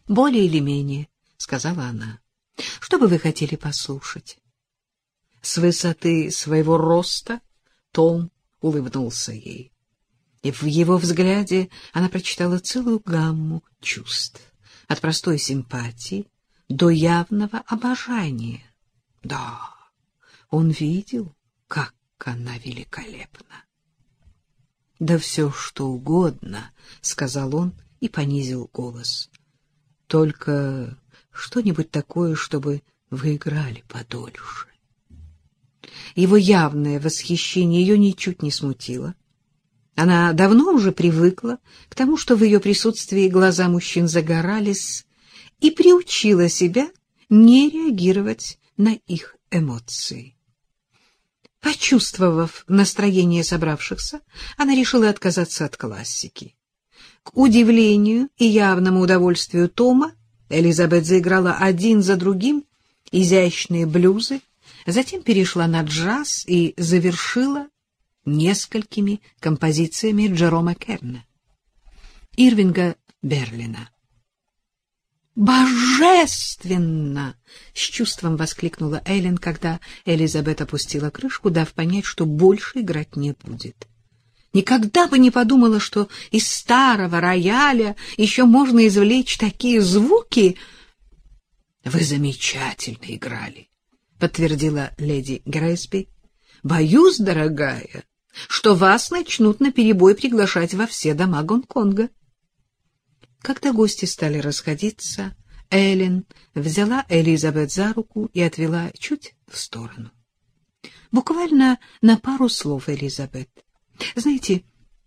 более или менее, — сказала она. — Что бы вы хотели послушать? С высоты своего роста Том улыбнулся ей. И в его взгляде она прочитала целую гамму чувств, от простой симпатии до явного обожания. Да, он видел, как она великолепна. — Да все, что угодно, — сказал он и понизил голос. — Только что-нибудь такое, чтобы вы играли подольше. Его явное восхищение ее ничуть не смутило. Она давно уже привыкла к тому, что в ее присутствии глаза мужчин загорались, и приучила себя не реагировать на их эмоции. Почувствовав настроение собравшихся, она решила отказаться от классики. К удивлению и явному удовольствию Тома Элизабет заиграла один за другим изящные блюзы, затем перешла на джаз и завершила несколькими композициями Джерома Керна, Ирвинга Берлина. «Божественно!» — с чувством воскликнула Эллен, когда Элизабет опустила крышку, дав понять, что больше играть не будет. Никогда бы не подумала, что из старого рояля еще можно извлечь такие звуки. — Вы замечательно играли, — подтвердила леди Грэсби. — Боюсь, дорогая, что вас начнут наперебой приглашать во все дома Гонконга. Когда гости стали расходиться, Эллен взяла Элизабет за руку и отвела чуть в сторону. Буквально на пару слов, Элизабет. Знаете,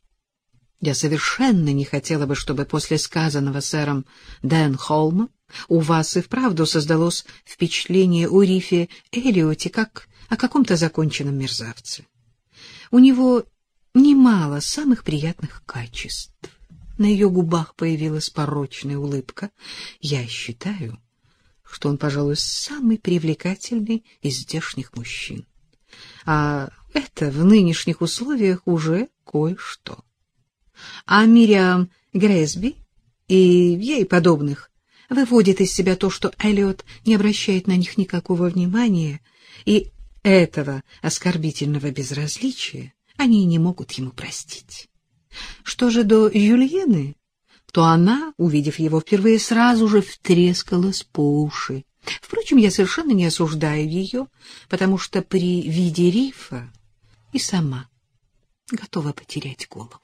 я совершенно не хотела бы, чтобы после сказанного сэром Денхолмом у вас и вправду создалось впечатление о Рифе Эллиоте как о каком-то законченном мерзавце. У него немало самых приятных качеств. На ее губах появилась порочная улыбка. Я считаю, что он, пожалуй, самый привлекательный из здешних мужчин. А это в нынешних условиях уже кое-что. А Мириам Грэсби и ей подобных выводит из себя то, что Эллиот не обращает на них никакого внимания, и этого оскорбительного безразличия они не могут ему простить. Что же до Жюльены, то она, увидев его впервые, сразу же втрескалась по уши. Впрочем, я совершенно не осуждаю ее, потому что при виде Рифа и сама готова потерять голову.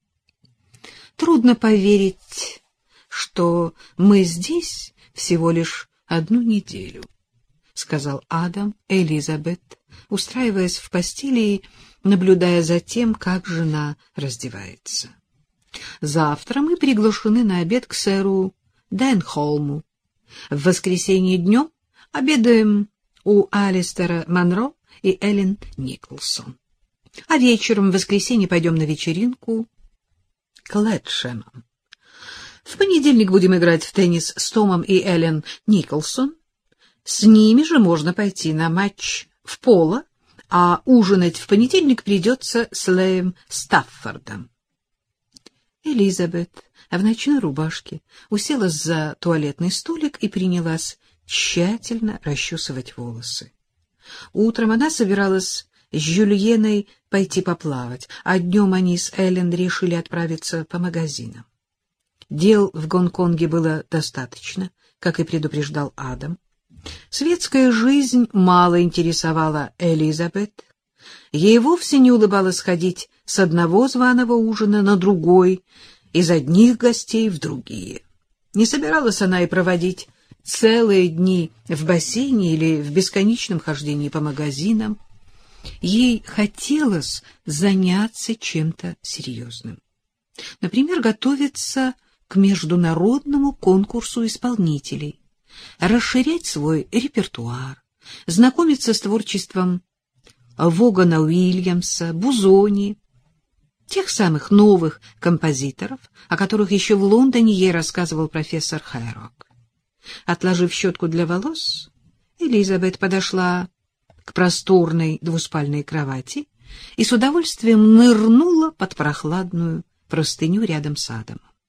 Трудно поверить, что мы здесь всего лишь 1 неделю, — сказал Адам Элизабет, устраиваясь в постели и наблюдая за тем, как жена раздевается. Завтра мы приглашены на обед к сэру Денхолму. В воскресенье днем обедаем у Алистера Монро и Эллен Николсон. А вечером в воскресенье пойдем на вечеринку к Лэтшемам. В понедельник будем играть в теннис с Томом и Эллен Николсон. С ними же можно пойти на матч в поло, а ужинать в понедельник придется с Леем Стаффордом. Элизабет в ночной рубашке уселась за туалетный столик и принялась тщательно расчесывать волосы. Утром она собиралась с Жюльеной пойти поплавать, а днем они с Эллен решили отправиться по магазинам. Дел в Гонконге было достаточно, как и предупреждал Адам. Светская жизнь мало интересовала Элизабет. Ей вовсе не улыбалось ходить с одного званого ужина на другой, из одних гостей в другие. Не собиралась она и проводить целые дни в бассейне или в бесконечном хождении по магазинам. Ей хотелось заняться чем-то серьезным. Например, готовиться к международному конкурсу исполнителей, расширять свой репертуар, знакомиться с творчеством Вогана Уильямса, Бузони, тех самых новых композиторов, о которых еще в Лондоне ей рассказывал профессор Хэррок. Отложив щетку для волос, Элизабет подошла к просторной двуспальной кровати и с удовольствием нырнула под прохладную простыню рядом с Адамом.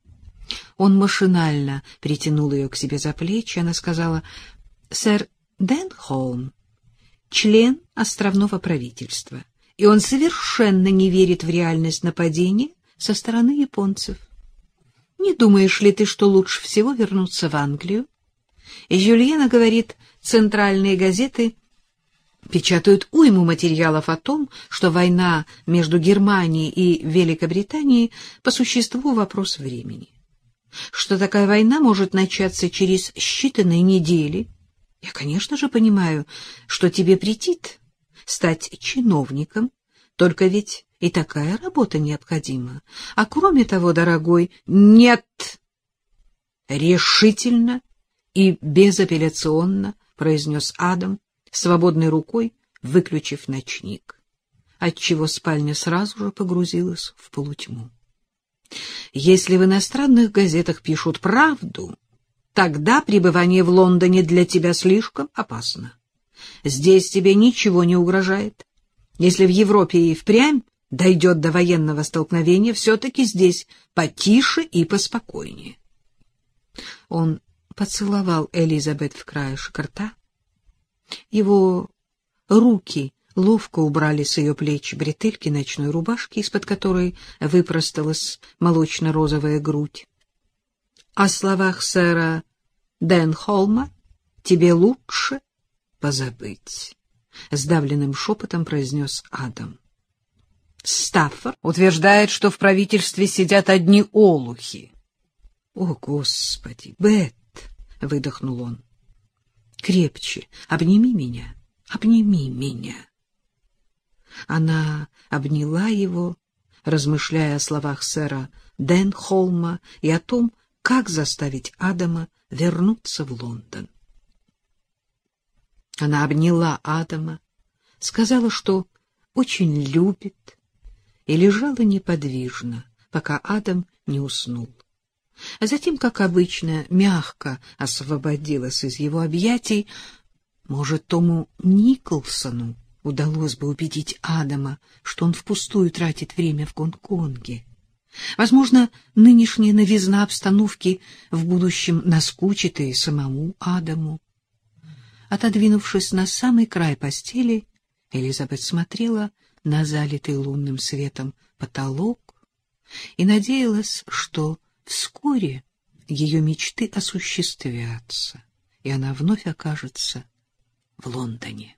Он машинально притянул ее к себе за плечи. Она сказала: «Сэр Денхолм — член островного правительства, и он совершенно не верит в реальность нападения со стороны японцев. Не думаешь ли ты, что лучше всего вернуться в Англию?» И Жюльена говорит, центральные газеты печатают уйму материалов о том, что война между Германией и Великобританией по существу вопрос времени. Что такая война может начаться через считанные недели. Я, конечно же, понимаю, что тебе претит стать чиновником, только ведь и такая работа необходима. А кроме того, дорогой, нет, решительно и безапелляционно произнес Адам, свободной рукой выключив ночник, отчего спальня сразу же погрузилась в полутьму. Если в иностранных газетах пишут правду, тогда пребывание в Лондоне для тебя слишком опасно. Здесь тебе ничего не угрожает. Если в Европе и впрямь дойдет до военного столкновения, все-таки здесь потише и поспокойнее. Он поцеловал Элизабет в краешек рта. Его руки ловко убрали с ее плеч бретельки ночной рубашки, из-под которой выпросталась молочно-розовая грудь. — О словах сэра Денхолма тебе лучше позабыть, — сдавленным шепотом произнес Адам. — Стаффорд утверждает, что в правительстве сидят одни олухи. — О, Господи, Бет! — выдохнул он. — Крепче обними меня, обними меня. Она обняла его, размышляя о словах сэра Денхолма и о том, как заставить Адама вернуться в Лондон. Она обняла Адама, сказала, что очень любит, и лежала неподвижно, пока Адам не уснул. А затем, как обычно, мягко освободилась из его объятий. Может, Тому Николсону удалось бы убедить Адама, что он впустую тратит время в Гонконге. Возможно, нынешняя новизна обстановки в будущем наскучит и самому Адаму. Отодвинувшись на самый край постели, Элизабет смотрела на залитый лунным светом потолок и надеялась, что вскоре ее мечты осуществятся, и она вновь окажется в Лондоне.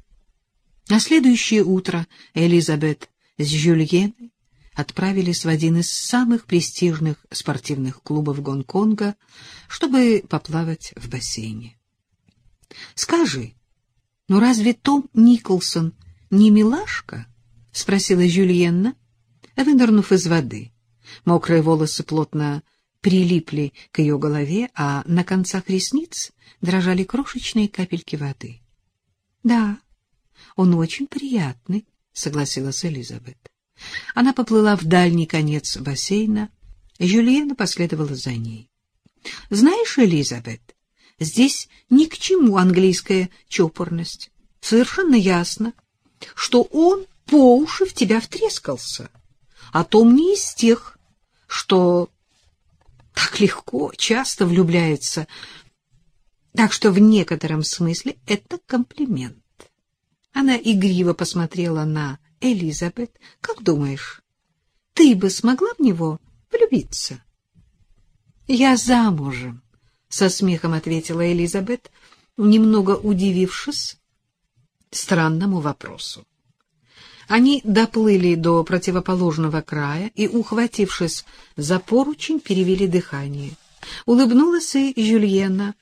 На следующее утро Элизабет с Жюльеной отправились в один из самых престижных спортивных клубов Гонконга, чтобы поплавать в бассейне. — Скажи, ну разве Том Николсон не милашка? — спросила Жюльена, вынырнув из воды. Мокрые волосы плотно прилипли к ее голове, а на концах ресниц дрожали крошечные капельки воды. — Да, он очень приятный, — согласилась Элизабет. Она поплыла в дальний конец бассейна, Жюльена последовала за ней. — Знаешь, Элизабет, здесь ни к чему английская чопорность. Совершенно ясно, что он по уши в тебя втрескался, а Том не из тех, что так легко, часто влюбляется. Так что в некотором смысле это комплимент. Она игриво посмотрела на Элизабет. — Как думаешь, ты бы смогла в него влюбиться? — Я замужем, — со смехом ответила Элизабет, немного удивившись странному вопросу. Они доплыли до противоположного края и, ухватившись за поручень, перевели дыхание. Улыбнулась и Жюльена.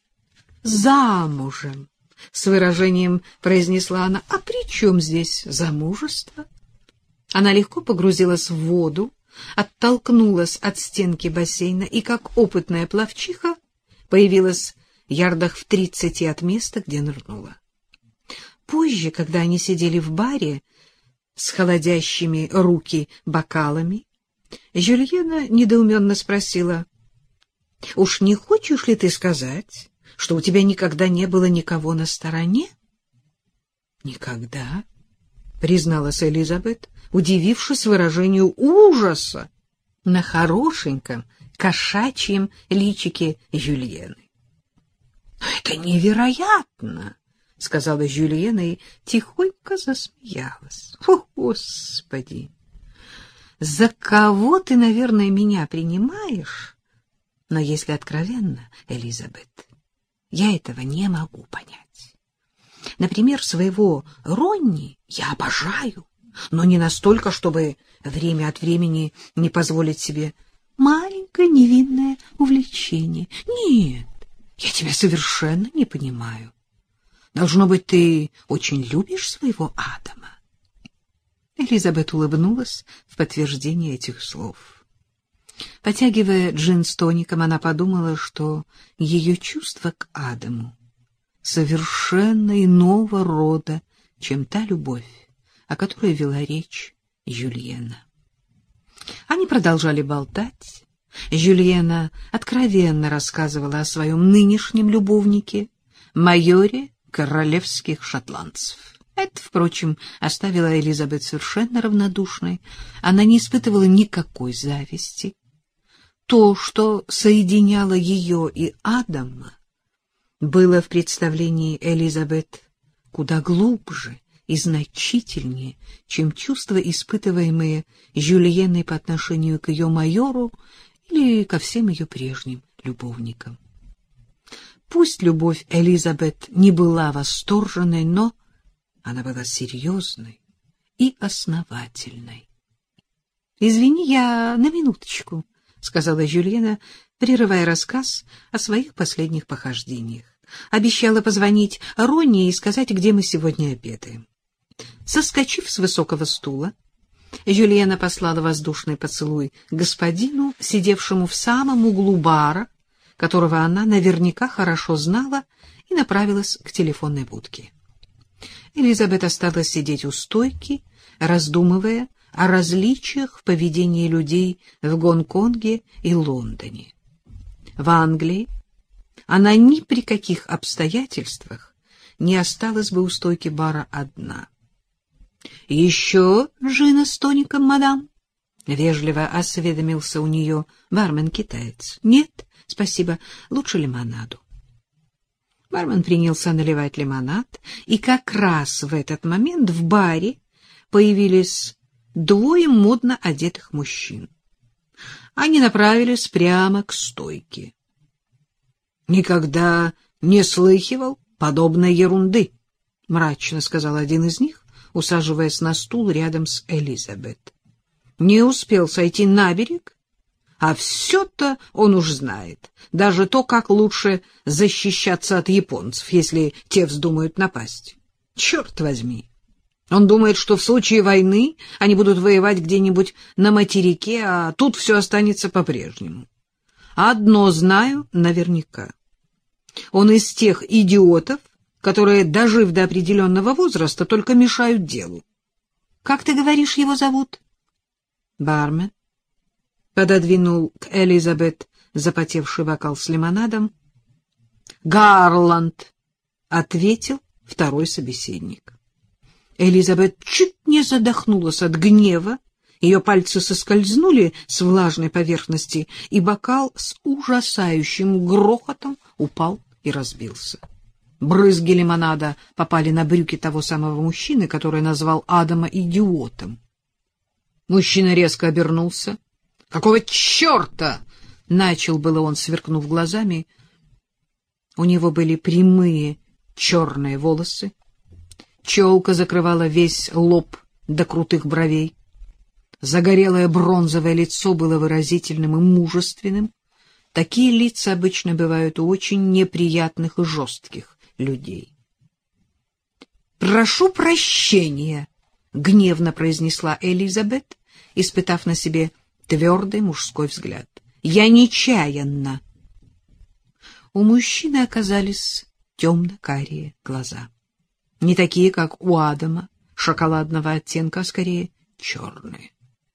— Замужем! — с выражением произнесла она. — А при чем здесь замужество? Она легко погрузилась в воду, оттолкнулась от стенки бассейна и, как опытная пловчиха, появилась ярдах в 30 от места, где нырнула. Позже, когда они сидели в баре с холодящими руки бокалами, Жюльена недоуменно спросила: — Уж не хочешь ли ты сказать, что у тебя никогда не было никого на стороне? — Никогда, — призналась Элизабет, удивившись выражению ужаса на хорошеньком, кошачьем личике Жюльены. — Но это невероятно! — сказала Жюльена и тихонько засмеялась. — О, Господи! За кого ты, наверное, меня принимаешь? Но если откровенно, Элизабет, я этого не могу понять. Например, своего Ронни я обожаю, но не настолько, чтобы время от времени не позволить себе маленькое невинное увлечение. Нет, я тебя совершенно не понимаю. Должно быть, ты очень любишь своего Адама. Элизабет улыбнулась в подтверждение этих слов. Потягивая джин с тоником, она подумала, что ее чувства к Адаму совершенно иного рода, чем та любовь, о которой вела речь Жюльена. Они продолжали болтать. Жюльена откровенно рассказывала о своем нынешнем любовнике, майоре королевских шотландцев. Это, впрочем, оставило Элизабет совершенно равнодушной. Она не испытывала никакой зависти. То, что соединяло ее и Адама, было в представлении Элизабет куда глубже и значительнее, чем чувства, испытываемые Жюльеной по отношению к ее майору или ко всем ее прежним любовникам. Пусть любовь Элизабет не была восторженной, но она была серьезной и основательной. — Извини, я на минуточку, — сказала Жюльена, прерывая рассказ о своих последних похождениях. Обещала позвонить Ронни и сказать, где мы сегодня обедаем. Соскочив с высокого стула, Жюльена послала воздушный поцелуй господину, сидевшему в самом углу бара, которого она наверняка хорошо знала, и направилась к телефонной будке. Элизабет осталась сидеть у стойки, раздумывая о различиях в поведении людей в Гонконге и Лондоне. В Англии она ни при каких обстоятельствах не осталась бы у стойки бара одна. — Еще джина с тоником, мадам? — вежливо осведомился у нее бармен-китаец. — Нет, спасибо, лучше лимонаду. Бармен принялся наливать лимонад, и как раз в этот момент в баре появились двое модно одетых мужчин. Они направились прямо к стойке. — Никогда не слыхивал подобной ерунды, — мрачно сказал один из них, усаживаясь на стул рядом с Элизабет. — Не успел сойти на берег, а все-то он уж знает, даже то, как лучше защищаться от японцев, если те вздумают напасть. Черт возьми! Он думает, что в случае войны они будут воевать где-нибудь на материке, а тут все останется по-прежнему. Одно знаю наверняка. Он из тех идиотов, которые, дожив до определенного возраста, только мешают делу. Как ты говоришь, его зовут? Бармен пододвинул к Элизабет запотевший бокал с лимонадом. Гарланд, ответил второй собеседник. Элизабет чуть не задохнулась от гнева, ее пальцы соскользнули с влажной поверхности, и бокал с ужасающим грохотом упал и разбился. Брызги лимонада попали на брюки того самого мужчины, который назвал Адама идиотом. Мужчина резко обернулся. — Какого черта? — начал было он, сверкнув глазами. У него были прямые черные волосы. Челка закрывала весь лоб до крутых бровей. Загорелое бронзовое лицо было выразительным и мужественным. Такие лица обычно бывают у очень неприятных и жестких людей. — Прошу прощения, — гневно произнесла Элизабет, испытав на себе твердый мужской взгляд. — Я нечаянно. У мужчины оказались темно-карие глаза. Не такие, как у Адама, шоколадного оттенка, а скорее черные.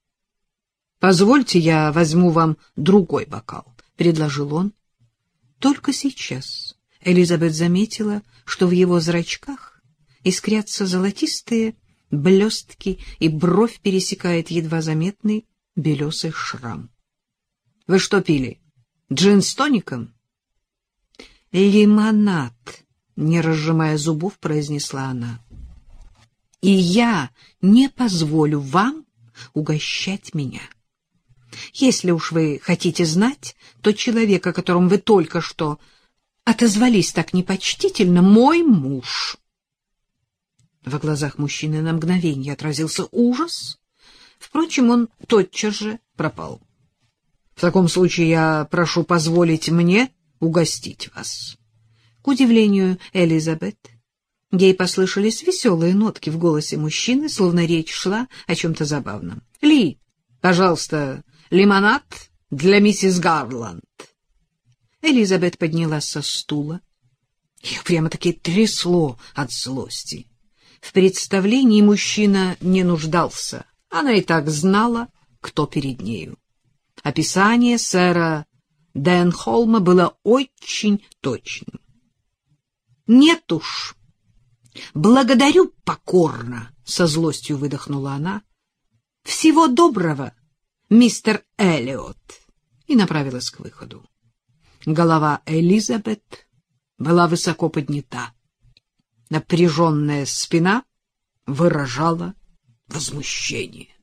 — Позвольте, я возьму вам другой бокал, — предложил он. Только сейчас Элизабет заметила, что в его зрачках искрятся золотистые блестки, и бровь пересекает едва заметный белесый шрам. Вы что пили? Джин с тоником? Лимонад, не разжимая зубов, произнесла она. И я не позволю вам угощать меня. Если уж вы хотите знать, то человек, о котором вы только что отозвались так непочтительно, мой муж. В глазах мужчины на мгновение отразился ужас. Впрочем, он тотчас же пропал. В таком случае я прошу позволить мне угостить вас. К удивлению Элизабет, ей послышались веселые нотки в голосе мужчины, словно речь шла о чем-то забавном. Ли, пожалуйста, лимонад для миссис Гарланд. Элизабет поднялась со стула. Ее прямо-таки трясло от злости. В представлении мужчина не нуждался. Она и так знала, кто перед нею. Описание сэра Денхолма было очень точным. — Нет уж. Благодарю покорно, — со злостью выдохнула она. — Всего доброго, мистер Эллиот. И направилась к выходу. Голова Элизабет была высоко поднята. Напряженная спина выражала возмущение.